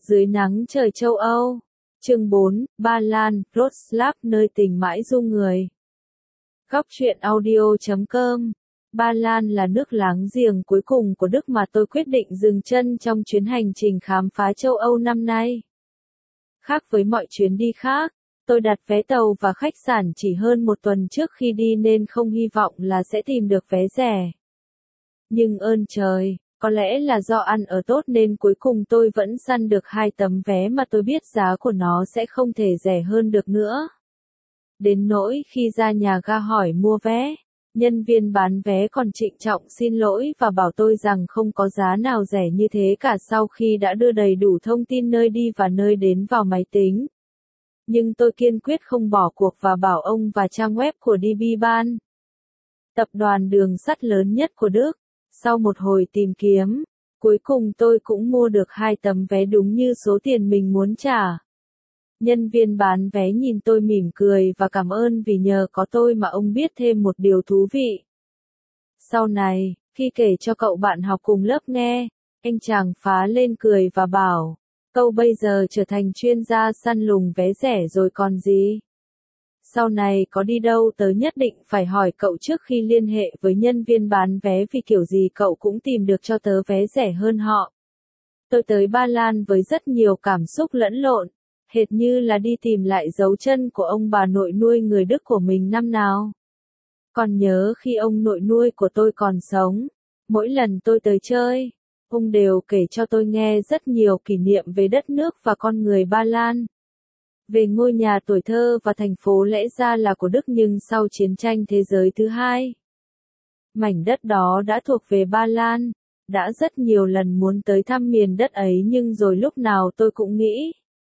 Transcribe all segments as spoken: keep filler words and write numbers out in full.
Dưới nắng trời châu Âu. Chương bốn, Ba Lan, Wrocław nơi tình mãi du người. Góc truyện audio chấm com. Ba Lan là nước láng giềng cuối cùng của Đức mà tôi quyết định dừng chân trong chuyến hành trình khám phá châu Âu năm nay. Khác với mọi chuyến đi khác, tôi đặt vé tàu và khách sạn chỉ hơn một tuần trước khi đi nên không hy vọng là sẽ tìm được vé rẻ. Nhưng ơn trời, có lẽ là do ăn ở tốt nên cuối cùng tôi vẫn săn được hai tấm vé mà tôi biết giá của nó sẽ không thể rẻ hơn được nữa. Đến nỗi khi ra nhà ga hỏi mua vé, nhân viên bán vé còn trịnh trọng xin lỗi và bảo tôi rằng không có giá nào rẻ như thế cả sau khi đã đưa đầy đủ thông tin nơi đi và nơi đến vào máy tính. Nhưng tôi kiên quyết không bỏ cuộc và bảo ông và trang web của đê bê Bahn, tập đoàn đường sắt lớn nhất của Đức. Sau một hồi tìm kiếm, cuối cùng tôi cũng mua được hai tấm vé đúng như số tiền mình muốn trả. Nhân viên bán vé nhìn tôi mỉm cười và cảm ơn vì nhờ có tôi mà ông biết thêm một điều thú vị. Sau này, khi kể cho cậu bạn học cùng lớp nghe, anh chàng phá lên cười và bảo, cậu bây giờ trở thành chuyên gia săn lùng vé rẻ rồi còn gì. Sau này có đi đâu tớ nhất định phải hỏi cậu trước khi liên hệ với nhân viên bán vé vì kiểu gì cậu cũng tìm được cho tớ vé rẻ hơn họ. Tôi tới Ba Lan với rất nhiều cảm xúc lẫn lộn, hệt như là đi tìm lại dấu chân của ông bà nội nuôi người Đức của mình năm nào. Còn nhớ khi ông nội nuôi của tôi còn sống, mỗi lần tôi tới chơi, ông đều kể cho tôi nghe rất nhiều kỷ niệm về đất nước và con người Ba Lan. Về ngôi nhà tuổi thơ và thành phố lẽ ra là của Đức nhưng sau chiến tranh thế giới thứ hai, mảnh đất đó đã thuộc về Ba Lan. Đã rất nhiều lần muốn tới thăm miền đất ấy nhưng rồi lúc nào tôi cũng nghĩ,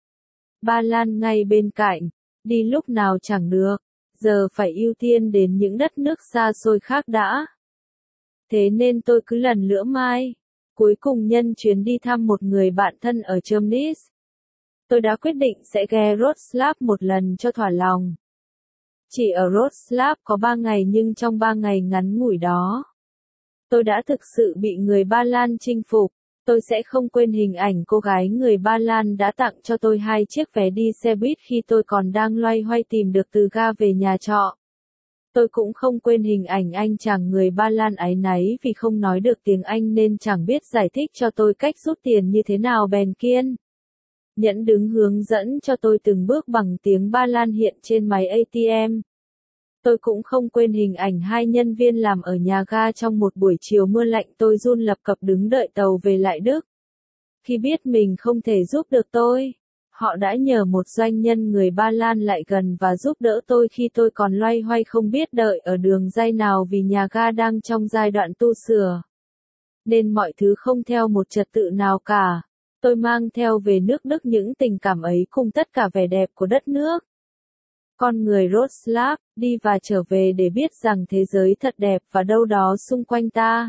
Ba Lan ngay bên cạnh, đi lúc nào chẳng được, giờ phải ưu tiên đến những đất nước xa xôi khác đã. Thế nên tôi cứ lần lữa mai, cuối cùng nhân chuyến đi thăm một người bạn thân ở Chemnitz, tôi đã quyết định sẽ ghé Wrocław một lần cho thỏa lòng. Chỉ ở Wrocław có ba ngày nhưng trong ba ngày ngắn ngủi đó, tôi đã thực sự bị người Ba Lan chinh phục. Tôi sẽ không quên hình ảnh cô gái người Ba Lan đã tặng cho tôi hai chiếc vé đi xe buýt khi tôi còn đang loay hoay tìm được từ ga về nhà trọ. Tôi cũng không quên hình ảnh anh chàng người Ba Lan áy náy vì không nói được tiếng Anh nên chẳng biết giải thích cho tôi cách rút tiền như thế nào bèn kiên nhẫn đứng hướng dẫn cho tôi từng bước bằng tiếng Ba Lan hiện trên máy a tê em. Tôi cũng không quên hình ảnh hai nhân viên làm ở nhà ga trong một buổi chiều mưa lạnh tôi run lập cập đứng đợi tàu về lại Đức. Khi biết mình không thể giúp được tôi, họ đã nhờ một doanh nhân người Ba Lan lại gần và giúp đỡ tôi khi tôi còn loay hoay không biết đợi ở đường ray nào vì nhà ga đang trong giai đoạn tu sửa. Nên mọi thứ không theo một trật tự nào cả. Tôi mang theo về nước Đức những tình cảm ấy cùng tất cả vẻ đẹp của đất nước. Con người Wrocław, đi và trở về để biết rằng thế giới thật đẹp và đâu đó xung quanh ta.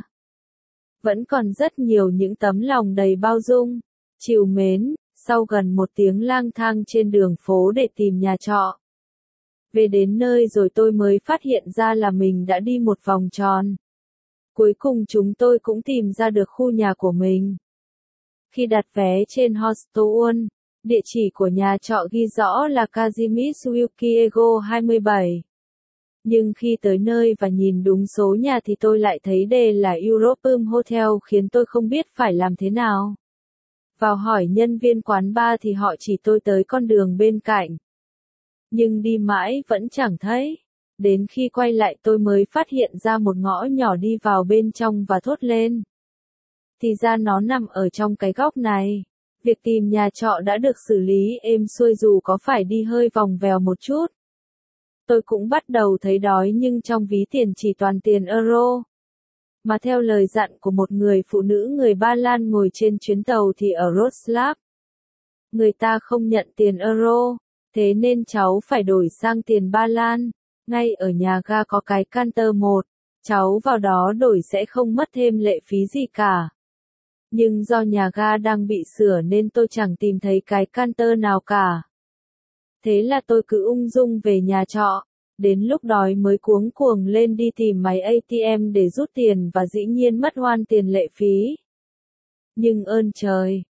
Vẫn còn rất nhiều những tấm lòng đầy bao dung, trìu mến, sau gần một tiếng lang thang trên đường phố để tìm nhà trọ. Về đến nơi rồi tôi mới phát hiện ra là mình đã đi một vòng tròn. Cuối cùng chúng tôi cũng tìm ra được khu nhà của mình. Khi đặt vé trên Hostel, địa chỉ của nhà trọ ghi rõ là Kazimierz Wielkiego hai mươi bảy. Nhưng khi tới nơi và nhìn đúng số nhà thì tôi lại thấy đề là European Hotel khiến tôi không biết phải làm thế nào. Vào hỏi nhân viên quán bar thì họ chỉ tôi tới con đường bên cạnh. Nhưng đi mãi vẫn chẳng thấy. Đến khi quay lại tôi mới phát hiện ra một ngõ nhỏ đi vào bên trong và thốt lên. Thì ra nó nằm ở trong cái góc này. Việc tìm nhà trọ đã được xử lý êm xuôi dù có phải đi hơi vòng vèo một chút. Tôi cũng bắt đầu thấy đói nhưng trong ví tiền chỉ toàn tiền euro. Mà theo lời dặn của một người phụ nữ người Ba Lan ngồi trên chuyến tàu thì ở Wrocław, người ta không nhận tiền euro, thế nên cháu phải đổi sang tiền Ba Lan. Ngay ở nhà ga có cái counter một, cháu vào đó đổi sẽ không mất thêm lệ phí gì cả. Nhưng do nhà ga đang bị sửa nên tôi chẳng tìm thấy cái counter nào cả. Thế là tôi cứ ung dung về nhà trọ, đến lúc đói mới cuống cuồng lên đi tìm máy a tê em để rút tiền và dĩ nhiên mất hoan tiền lệ phí. Nhưng ơn trời,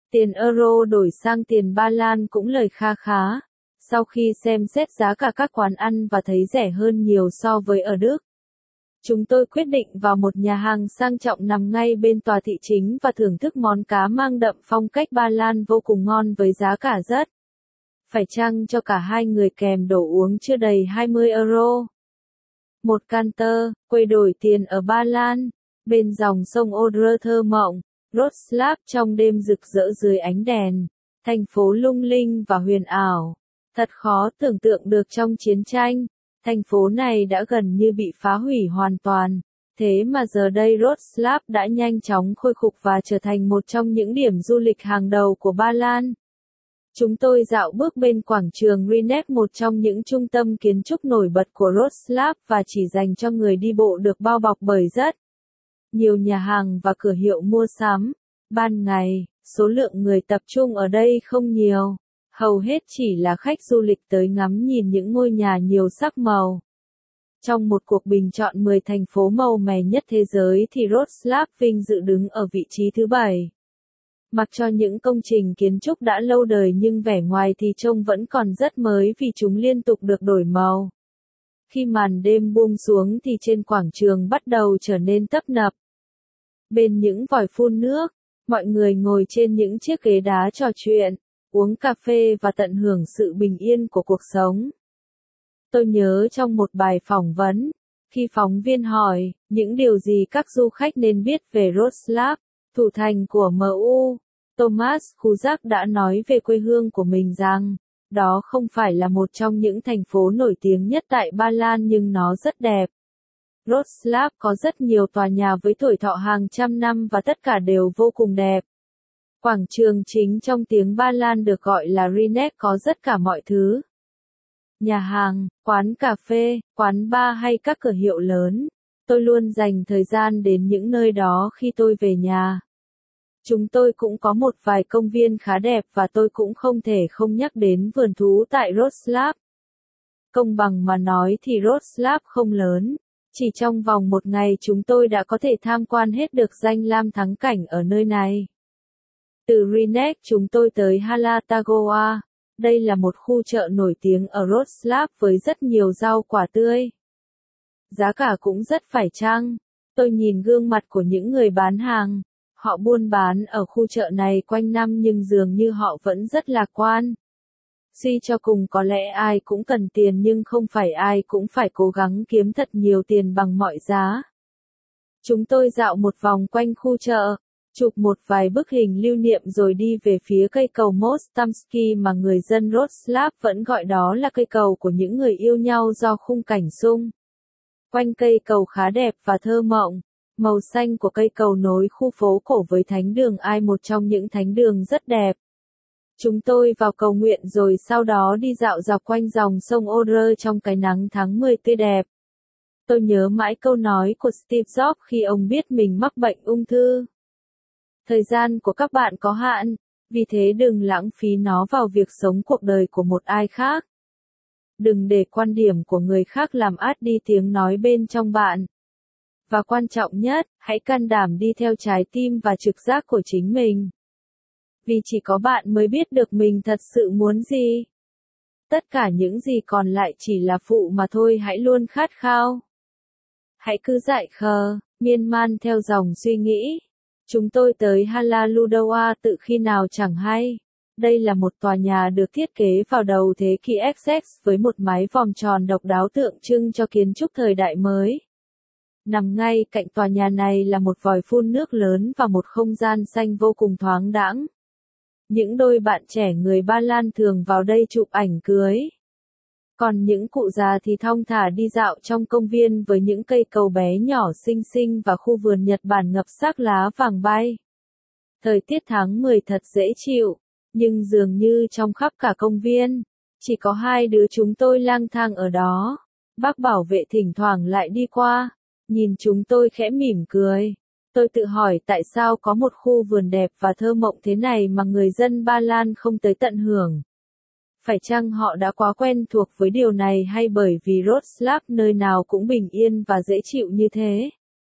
Tiền euro đổi sang tiền Ba Lan cũng lời kha khá. Sau khi xem xét giá cả các quán ăn và thấy rẻ hơn nhiều so với ở Đức, chúng tôi quyết định vào một nhà hàng sang trọng nằm ngay bên tòa thị chính và thưởng thức món cá mang đậm phong cách Ba Lan vô cùng ngon với giá cả rất phải chăng cho cả hai người kèm đồ uống chưa đầy hai mươi euro. Một canter, quầy đổi tiền ở Ba Lan, bên dòng sông Oder thơ mộng, Wrocław trong đêm rực rỡ dưới ánh đèn, thành phố lung linh và huyền ảo. Thật khó tưởng tượng được trong chiến tranh, thành phố này đã gần như bị phá hủy hoàn toàn, thế mà giờ đây Wrocław đã nhanh chóng khôi phục và trở thành một trong những điểm du lịch hàng đầu của Ba Lan. Chúng tôi dạo bước bên quảng trường Rieneck, một trong những trung tâm kiến trúc nổi bật của Wrocław và chỉ dành cho người đi bộ, được bao bọc bởi rất nhiều nhà hàng và cửa hiệu mua sắm. Ban ngày, số lượng người tập trung ở đây không nhiều, hầu hết chỉ là khách du lịch tới ngắm nhìn những ngôi nhà nhiều sắc màu. Trong một cuộc bình chọn mười thành phố màu mè nhất thế giới thì Wrocław vinh dự đứng ở vị trí thứ bảy. Mặc cho những công trình kiến trúc đã lâu đời nhưng vẻ ngoài thì trông vẫn còn rất mới vì chúng liên tục được đổi màu. Khi màn đêm buông xuống thì trên quảng trường bắt đầu trở nên tấp nập. Bên những vòi phun nước, mọi người ngồi trên những chiếc ghế đá trò chuyện, uống cà phê và tận hưởng sự bình yên của cuộc sống. Tôi nhớ trong một bài phỏng vấn, khi phóng viên hỏi, những điều gì các du khách nên biết về Wrocław, thủ thành của em u, Thomas Kuzak đã nói về quê hương của mình rằng, đó không phải là một trong những thành phố nổi tiếng nhất tại Ba Lan nhưng nó rất đẹp. Wrocław có rất nhiều tòa nhà với tuổi thọ hàng trăm năm và tất cả đều vô cùng đẹp. Quảng trường chính trong tiếng Ba Lan được gọi là Rieneck có rất cả mọi thứ. Nhà hàng, quán cà phê, quán bar hay các cửa hiệu lớn. Tôi luôn dành thời gian đến những nơi đó khi tôi về nhà. Chúng tôi cũng có một vài công viên khá đẹp và tôi cũng không thể không nhắc đến vườn thú tại Wrocław. Công bằng mà nói thì Wrocław không lớn. Chỉ trong vòng một ngày chúng tôi đã có thể tham quan hết được danh lam thắng cảnh ở nơi này. Từ Rieneck chúng tôi tới Hala Tagoa. Đây là một khu chợ nổi tiếng ở Wrocław với rất nhiều rau quả tươi. Giá cả cũng rất phải chăng. Tôi nhìn gương mặt của những người bán hàng. Họ buôn bán ở khu chợ này quanh năm nhưng dường như họ vẫn rất lạc quan. Suy cho cùng có lẽ ai cũng cần tiền nhưng không phải ai cũng phải cố gắng kiếm thật nhiều tiền bằng mọi giá. Chúng tôi dạo một vòng quanh khu chợ, chụp một vài bức hình lưu niệm rồi đi về phía cây cầu Mostamski mà người dân Wrocław vẫn gọi đó là cây cầu của những người yêu nhau do khung cảnh xung quanh cây cầu khá đẹp và thơ mộng. Màu xanh của cây cầu nối khu phố cổ với thánh đường Ai, một trong những thánh đường rất đẹp. Chúng tôi vào cầu nguyện rồi sau đó đi dạo dọc quanh dòng sông Oder trong cái nắng tháng mười tươi đẹp. Tôi nhớ mãi câu nói của Steve Jobs khi ông biết mình mắc bệnh ung thư. Thời gian của các bạn có hạn, vì thế đừng lãng phí nó vào việc sống cuộc đời của một ai khác. Đừng để quan điểm của người khác làm át đi tiếng nói bên trong bạn. Và quan trọng nhất, hãy can đảm đi theo trái tim và trực giác của chính mình. Vì chỉ có bạn mới biết được mình thật sự muốn gì. Tất cả những gì còn lại chỉ là phụ mà thôi, hãy luôn khát khao. Hãy cứ dại khờ, miên man theo dòng suy nghĩ. Chúng tôi tới Hala Ludowa tự khi nào chẳng hay. Đây là một tòa nhà được thiết kế vào đầu thế kỷ nou ích với một mái vòm tròn độc đáo tượng trưng cho kiến trúc thời đại mới. Nằm ngay cạnh tòa nhà này là một vòi phun nước lớn và một không gian xanh vô cùng thoáng đãng. Những đôi bạn trẻ người Ba Lan thường vào đây chụp ảnh cưới. Còn những cụ già thì thong thả đi dạo trong công viên với những cây cầu bé nhỏ xinh xinh và khu vườn Nhật Bản ngập sắc lá vàng bay. Thời tiết tháng mười thật dễ chịu, nhưng dường như trong khắp cả công viên, chỉ có hai đứa chúng tôi lang thang ở đó. Bác bảo vệ thỉnh thoảng lại đi qua, nhìn chúng tôi khẽ mỉm cười. Tôi tự hỏi tại sao có một khu vườn đẹp và thơ mộng thế này mà người dân Ba Lan không tới tận hưởng. Phải chăng họ đã quá quen thuộc với điều này hay bởi vì Wrocław nơi nào cũng bình yên và dễ chịu như thế?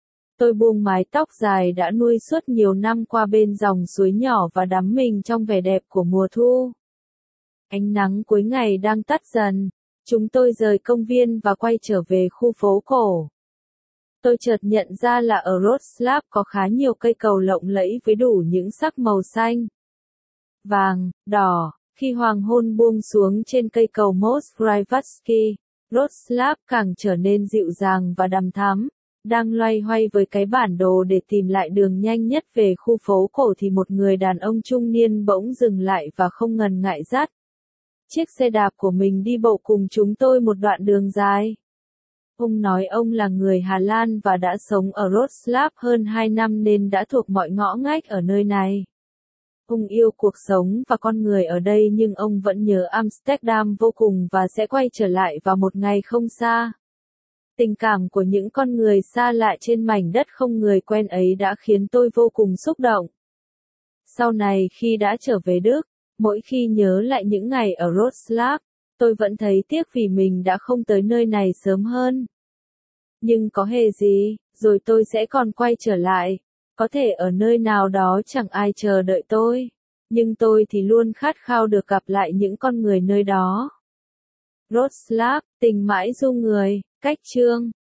Tôi buông mái tóc dài đã nuôi suốt nhiều năm qua bên dòng suối nhỏ và đắm mình trong vẻ đẹp của mùa thu. Ánh nắng cuối ngày đang tắt dần. Chúng tôi rời công viên và quay trở về khu phố cổ. Tôi chợt nhận ra là ở Wrocław có khá nhiều cây cầu lộng lẫy với đủ những sắc màu xanh, vàng, đỏ. Khi hoàng hôn buông xuống trên cây cầu Most Krajewski, Wrocław càng trở nên dịu dàng và đằm thắm. Đang loay hoay với cái bản đồ để tìm lại đường nhanh nhất về khu phố cổ thì một người đàn ông trung niên bỗng dừng lại và không ngần ngại dắt chiếc xe đạp của mình đi bộ cùng chúng tôi một đoạn đường dài. Ông nói ông là người Hà Lan và đã sống ở Wrocław hơn hai năm nên đã thuộc mọi ngõ ngách ở nơi này. Ông yêu cuộc sống và con người ở đây nhưng ông vẫn nhớ Amsterdam vô cùng và sẽ quay trở lại vào một ngày không xa. Tình cảm của những con người xa lạ trên mảnh đất không người quen ấy đã khiến tôi vô cùng xúc động. Sau này khi đã trở về Đức, mỗi khi nhớ lại những ngày ở Wrocław, tôi vẫn thấy tiếc vì mình đã không tới nơi này sớm hơn. Nhưng có hề gì, rồi tôi sẽ còn quay trở lại. Có thể ở nơi nào đó chẳng ai chờ đợi tôi, nhưng tôi thì luôn khát khao được gặp lại những con người nơi đó. Wrocław, tình mãi du người, cách chương